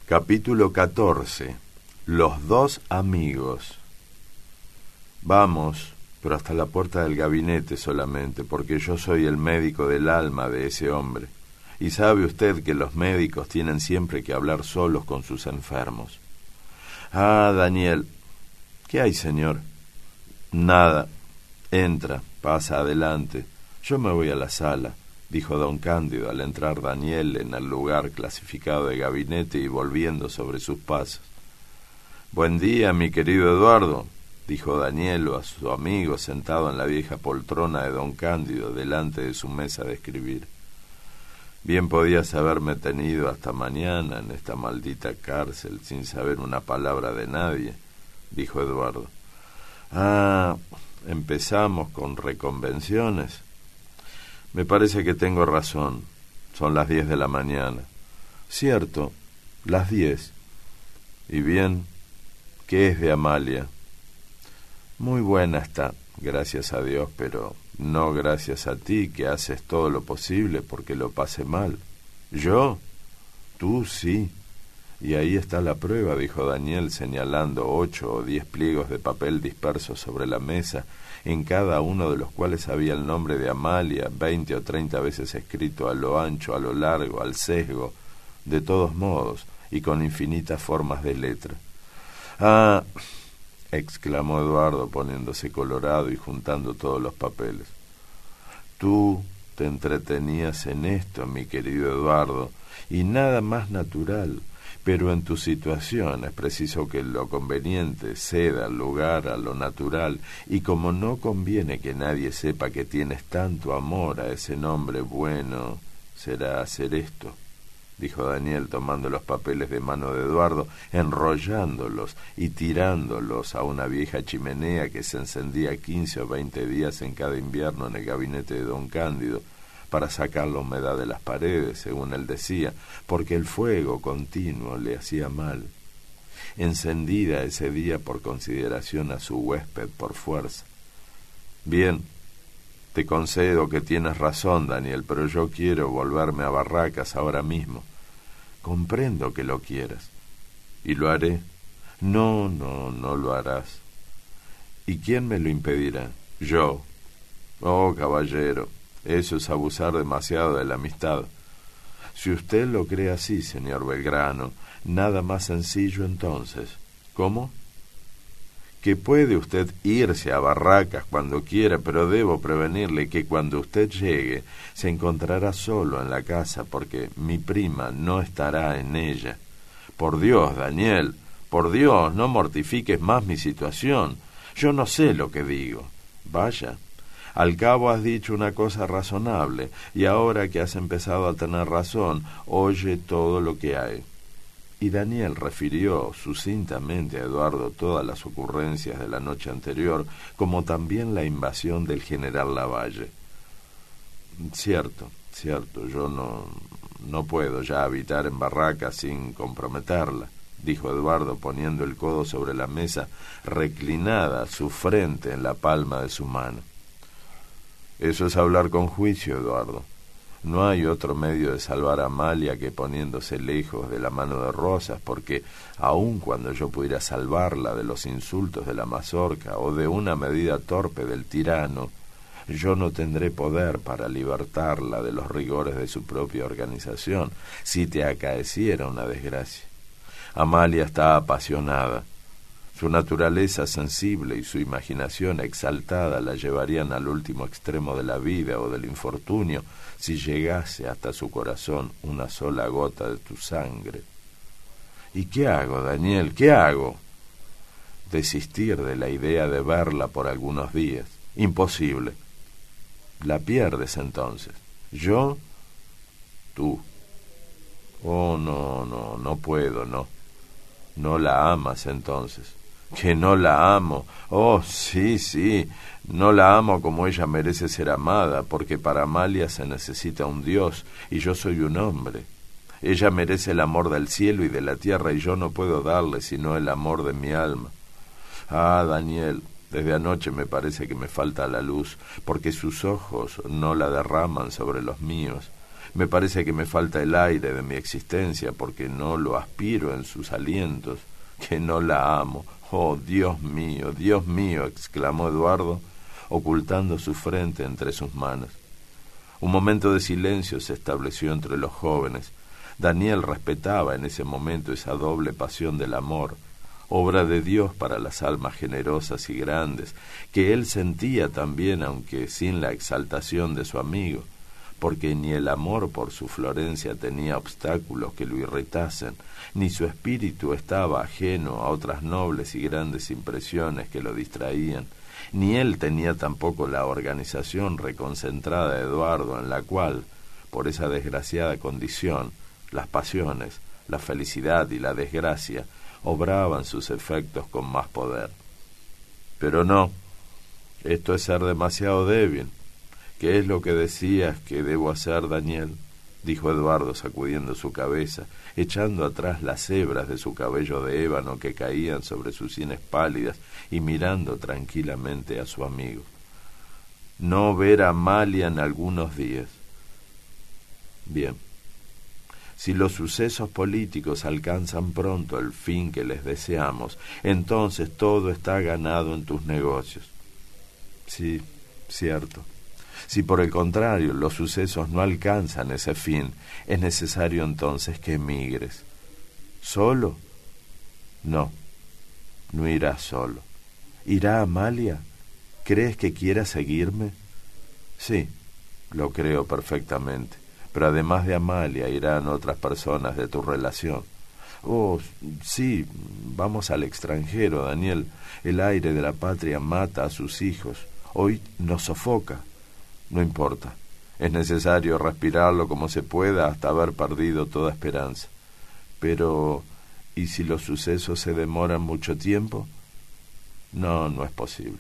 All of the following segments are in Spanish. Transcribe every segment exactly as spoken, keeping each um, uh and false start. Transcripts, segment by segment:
Capítulo catorce. Los dos amigos. Vamos, pero hasta la puerta del gabinete solamente, porque yo soy el médico del alma de ese hombre. Y sabe usted que los médicos tienen siempre que hablar solos con sus enfermos. Ah, Daniel. ¿Qué hay, señor? Nada. Entra, pasa adelante. Yo me voy a la sala, dijo don Cándido al entrar Daniel en el lugar clasificado de gabinete y volviendo sobre sus pasos. Buen día, mi querido Eduardo, dijo Daniel a su amigo sentado en la vieja poltrona de don Cándido delante de su mesa de escribir. Bien podías haberme tenido hasta mañana en esta maldita cárcel sin saber una palabra de nadie, dijo Eduardo. Ah, empezamos con reconvenciones. Me parece que tengo razón. Son las diez de la mañana. Cierto, las diez. Y bien, ¿qué es de Amalia? Muy buena está, gracias a Dios, pero no gracias a ti, que haces todo lo posible porque lo pase mal. ¿Yo? Tú sí. Y ahí está la prueba, dijo Daniel, señalando ocho o diez pliegos de papel dispersos sobre la mesa, en cada uno de los cuales había el nombre de Amalia, veinte o treinta veces escrito a lo ancho, a lo largo, al sesgo, de todos modos, y con infinitas formas de letra. Ah, exclamó Eduardo poniéndose colorado y juntando todos los papeles. Tú te entretenías en esto, mi querido Eduardo, y nada más natural. Pero en tu situación es preciso que lo conveniente ceda lugar a lo natural, y como no conviene que nadie sepa que tienes tanto amor a ese nombre bueno, será hacer esto, dijo Daniel tomando los papeles de mano de Eduardo, enrollándolos y tirándolos a una vieja chimenea que se encendía quince o veinte días en cada invierno en el gabinete de don Cándido, para sacar la humedad de las paredes, según él decía, porque el fuego continuo le hacía mal. Encendida ese día por consideración a su huésped por fuerza. Bien, te concedo que tienes razón, Daniel, pero yo quiero volverme a Barracas ahora mismo. Comprendo que lo quieras. ¿Y lo haré? No, no, no lo harás. ¿Y quién me lo impedirá? Yo. Oh, caballero, eso es abusar demasiado de la amistad. Si usted lo cree así, señor Belgrano, nada más sencillo entonces. ¿Cómo? Que puede usted irse a Barracas cuando quiera, pero debo prevenirle que cuando usted llegue se encontrará solo en la casa, porque mi prima no estará en ella. Por Dios, Daniel, por Dios, no mortifiques más mi situación. Yo no sé lo que digo. Vaya. Al cabo has dicho una cosa razonable, y ahora que has empezado a tener razón, oye todo lo que hay. Y Daniel refirió sucintamente a Eduardo todas las ocurrencias de la noche anterior, como también la invasión del general Lavalle. Cierto, cierto, yo no, no puedo ya habitar en Barracas sin comprometerla, dijo Eduardo poniendo el codo sobre la mesa, reclinada su frente en la palma de su mano. Eso es hablar con juicio, Eduardo. No hay otro medio de salvar a Amalia que poniéndose lejos de la mano de Rosas, porque aun cuando yo pudiera salvarla de los insultos de la mazorca o de una medida torpe del tirano, yo no tendré poder para libertarla de los rigores de su propia organización si te acaeciera una desgracia. Amalia está apasionada. Su naturaleza sensible y su imaginación exaltada la llevarían al último extremo de la vida o del infortunio si llegase hasta su corazón una sola gota de tu sangre. ¿Y qué hago, Daniel? ¿Qué hago? Desistir de la idea de verla por algunos días. Imposible. La pierdes entonces. ¿Yo? Tú. Oh, no, no, no puedo, no. No la amas entonces. Que no la amo. Oh, sí, sí, no la amo como ella merece ser amada, porque para Amalia se necesita un Dios y yo soy un hombre. Ella merece el amor del cielo y de la tierra y yo no puedo darle sino el amor de mi alma. Ah, Daniel, desde anoche me parece que me falta la luz, porque sus ojos no la derraman sobre los míos. Me parece que me falta el aire de mi existencia porque no lo aspiro en sus alientos, que no la amo. Oh, Dios mío, Dios mío, exclamó Eduardo, ocultando su frente entre sus manos. Un momento de silencio se estableció entre los jóvenes. Daniel respetaba en ese momento esa doble pasión del amor, obra de Dios para las almas generosas y grandes, que él sentía también, aunque sin la exaltación de su amigo, porque ni el amor por su Florencia tenía obstáculos que lo irritasen, ni su espíritu estaba ajeno a otras nobles y grandes impresiones que lo distraían, ni él tenía tampoco la organización reconcentrada de Eduardo, en la cual, por esa desgraciada condición, las pasiones, la felicidad y la desgracia obraban sus efectos con más poder. Pero no, esto es ser demasiado débil. ¿Qué es lo que decías que debo hacer, Daniel?, dijo Eduardo sacudiendo su cabeza, echando atrás las hebras de su cabello de ébano que caían sobre sus sienes pálidas y mirando tranquilamente a su amigo. No ver a Amalia en algunos días. Bien. Si los sucesos políticos alcanzan pronto el fin que les deseamos, entonces todo está ganado en tus negocios. Sí, cierto. Si por el contrario los sucesos no alcanzan ese fin, es necesario entonces que emigres. ¿Solo? No, no irás solo. ¿Irá Amalia? ¿Crees que quiera seguirme? Sí, lo creo perfectamente. Pero además de Amalia irán otras personas de tu relación. Oh, sí, vamos al extranjero, Daniel. El aire de la patria mata a sus hijos. Hoy nos sofoca. No importa. Es necesario respirarlo como se pueda hasta haber perdido toda esperanza. Pero, ¿y si los sucesos se demoran mucho tiempo? No, no es posible.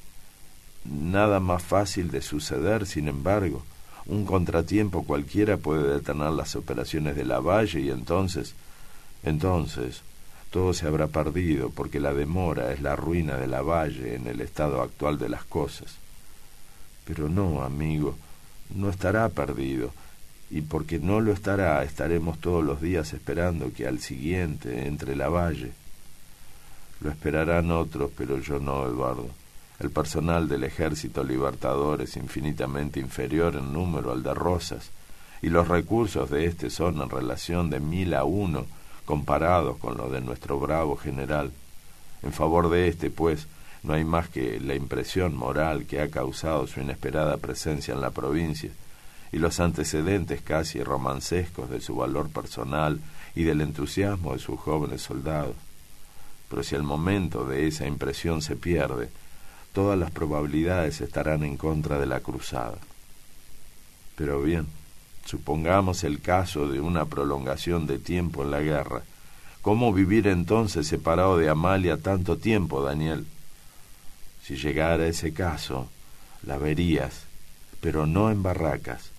Nada más fácil de suceder, sin embargo. Un contratiempo cualquiera puede detener las operaciones de Lavalle y entonces, entonces, todo se habrá perdido porque la demora es la ruina de Lavalle en el estado actual de las cosas. Pero no, amigo, no estará perdido, y porque no lo estará, estaremos todos los días esperando que al siguiente entre Lavalle. Lo esperarán otros, pero yo no, Eduardo. El personal del Ejército Libertador es infinitamente inferior en número al de Rosas, y los recursos de éste son en relación de mil a uno comparados con los de nuestro bravo general. En favor de éste, pues, no hay más que la impresión moral que ha causado su inesperada presencia en la provincia, y los antecedentes casi romancescos de su valor personal y del entusiasmo de sus jóvenes soldados. Pero si el momento de esa impresión se pierde, todas las probabilidades estarán en contra de la cruzada. Pero bien, supongamos el caso de una prolongación de tiempo en la guerra. ¿Cómo vivir entonces separado de Amalia tanto tiempo, Daniel? Si llegara ese caso, la verías, pero no en barracas.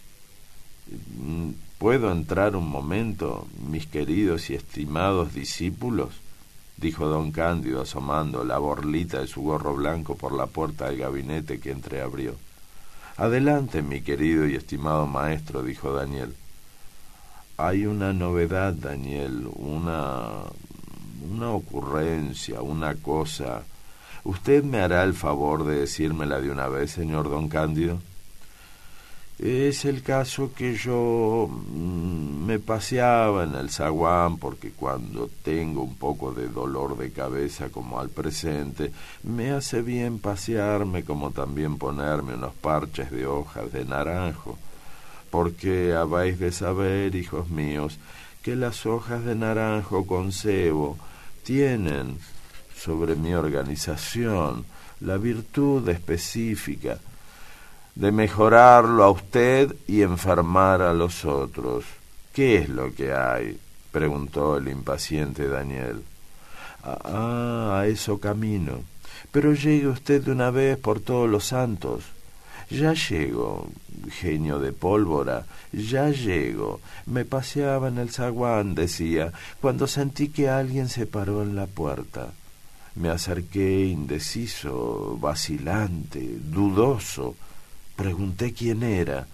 ¿Puedo entrar un momento, mis queridos y estimados discípulos?, dijo don Cándido asomando la borlita de su gorro blanco por la puerta del gabinete que entreabrió. Adelante, mi querido y estimado maestro, dijo Daniel. Hay una novedad, Daniel, una... una ocurrencia, una cosa. ¿Usted me hará el favor de decírmela de una vez, señor don Cándido? Es el caso que yo mmm, me paseaba en el zaguán porque cuando tengo un poco de dolor de cabeza como al presente, me hace bien pasearme como también ponerme unos parches de hojas de naranjo, porque habéis de saber, hijos míos, que las hojas de naranjo con cebo tienen sobre mi organización la virtud específica de mejorarlo a usted y enfermar a los otros. ¿Qué es lo que hay?, preguntó el impaciente Daniel. Ah, a eso camino. Pero llegue usted de una vez por todos los santos. Ya llego, genio de pólvora, ya llego. Me paseaba en el zaguán, decía, cuando sentí que alguien se paró en la puerta. Me acerqué indeciso, vacilante, dudoso. Pregunté quién era.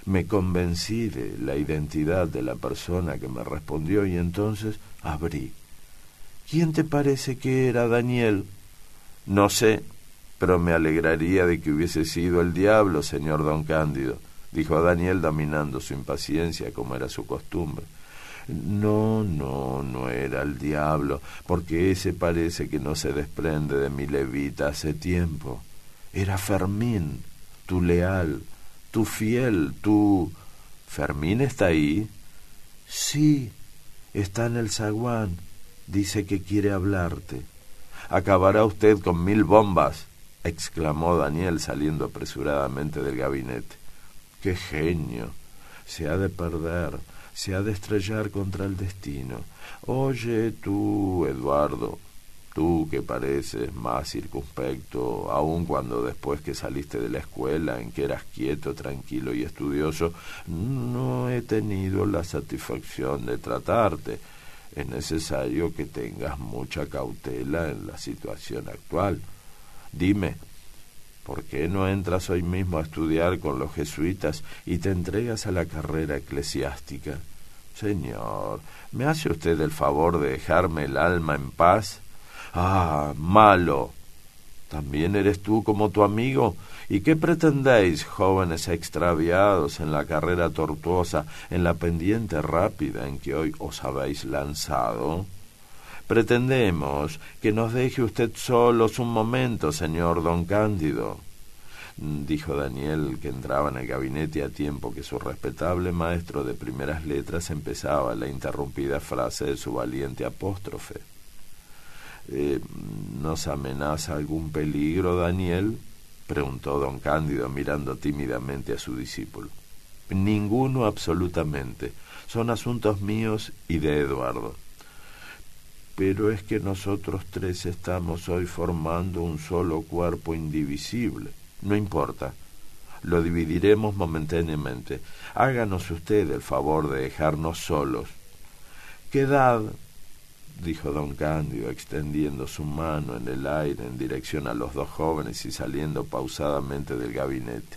Me convencí de la identidad de la persona que me respondió y entonces abrí. ¿Quién te parece que era, Daniel? No sé, pero me alegraría de que hubiese sido el diablo, señor don Cándido, dijo Daniel dominando su impaciencia como era su costumbre. No, no, no era el diablo, porque ese parece que no se desprende de mi levita hace tiempo. Era Fermín, tu leal, tu fiel, tu... ¿Fermín está ahí? Sí, está en el zaguán. Dice que quiere hablarte. Acabará usted con mil bombas, exclamó Daniel saliendo apresuradamente del gabinete. ¡Qué genio! Se ha de perder, se ha de estrellar contra el destino. Oye, tú, Eduardo, tú que pareces más circunspecto, aun cuando después que saliste de la escuela en que eras quieto, tranquilo y estudioso, no he tenido la satisfacción de tratarte. Es necesario que tengas mucha cautela en la situación actual. Dime, ¿por qué no entras hoy mismo a estudiar con los jesuitas y te entregas a la carrera eclesiástica? Señor, ¿me hace usted el favor de dejarme el alma en paz? Ah, malo. ¿También eres tú como tu amigo? ¿Y qué pretendéis, jóvenes extraviados en la carrera tortuosa, en la pendiente rápida en que hoy os habéis lanzado? Pretendemos que nos deje usted solos un momento, señor don Cándido, dijo Daniel, que entraba en el gabinete a tiempo que su respetable maestro de primeras letras empezaba la interrumpida frase de su valiente apóstrofe. Eh, ¿Nos amenaza algún peligro, Daniel?, preguntó don Cándido mirando tímidamente a su discípulo. Ninguno, absolutamente. Son asuntos míos y de Eduardo. Pero es que nosotros tres estamos hoy formando un solo cuerpo indivisible. No importa. Lo dividiremos momentáneamente. Háganos usted el favor de dejarnos solos. Quedad, dijo don Cándido, extendiendo su mano en el aire en dirección a los dos jóvenes y saliendo pausadamente del gabinete.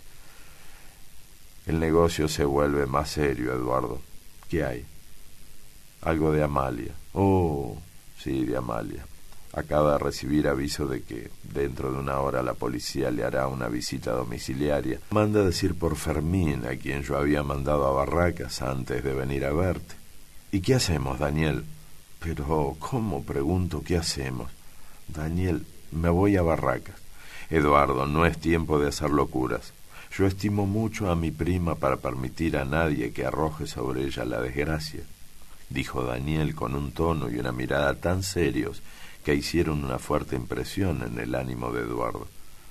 El negocio se vuelve más serio, Eduardo. ¿Qué hay? Algo de Amalia. Oh, sí, de Amalia. Acaba de recibir aviso de que dentro de una hora la policía le hará una visita domiciliaria. Manda decir por Fermín, a quien yo había mandado a Barracas antes de venir a verte. ¿Y qué hacemos, Daniel? Pero, ¿cómo, pregunto, qué hacemos? Daniel, me voy a Barracas. Eduardo, no es tiempo de hacer locuras. Yo estimo mucho a mi prima para permitir a nadie que arroje sobre ella la desgracia, dijo Daniel con un tono y una mirada tan serios que hicieron una fuerte impresión en el ánimo de Eduardo.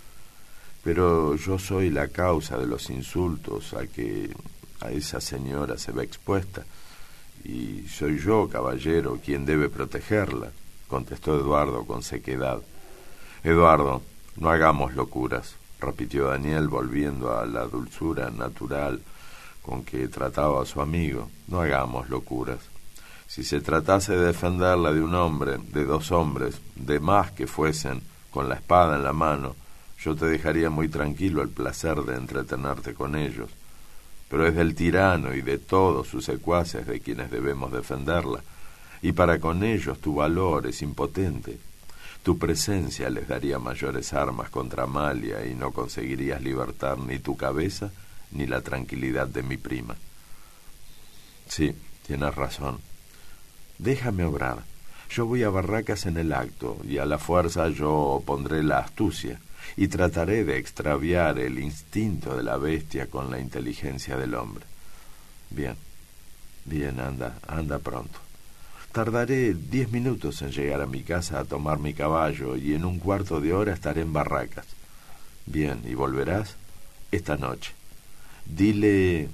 Pero yo soy la causa de los insultos a que a esa señora se ve expuesta. Y soy yo, caballero, quien debe protegerla, contestó Eduardo con sequedad. Eduardo, no hagamos locuras, repitió Daniel volviendo a la dulzura natural con que trataba a su amigo. No hagamos locuras. Si se tratase de defenderla de un hombre, de dos hombres, de más que fuesen, con la espada en la mano, yo te dejaría muy tranquilo el placer de entretenerte con ellos. Pero es del tirano y de todos sus secuaces de quienes debemos defenderla, y para con ellos tu valor es impotente. Tu presencia les daría mayores armas contra Amalia y no conseguirías libertar ni tu cabeza ni la tranquilidad de mi prima. Sí, tienes razón. Déjame obrar. Yo voy a Barracas en el acto, y a la fuerza yo opondré la astucia, y trataré de extraviar el instinto de la bestia con la inteligencia del hombre. Bien, bien, anda, anda pronto. Tardaré diez minutos en llegar a mi casa a tomar mi caballo, y en un cuarto de hora estaré en Barracas. Bien, ¿y volverás? Esta noche. Dile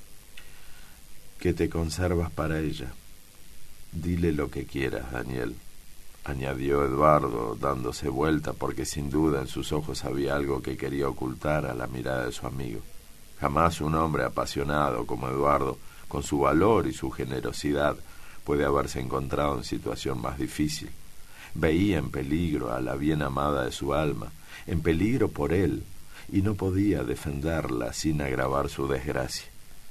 que te conservas para ella. Dile lo que quieras, Daniel, añadió Eduardo, dándose vuelta porque sin duda en sus ojos había algo que quería ocultar a la mirada de su amigo. Jamás un hombre apasionado como Eduardo, con su valor y su generosidad, puede haberse encontrado en situación más difícil. Veía en peligro a la bien amada de su alma, en peligro por él, y no podía defenderla sin agravar su desgracia.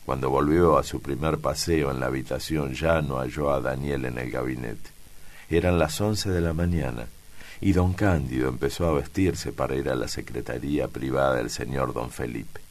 Cuando volvió a su primer paseo en la habitación ya no halló a Daniel en el gabinete. Eran las once de la mañana y don Cándido empezó a vestirse para ir a la secretaría privada del señor don Felipe.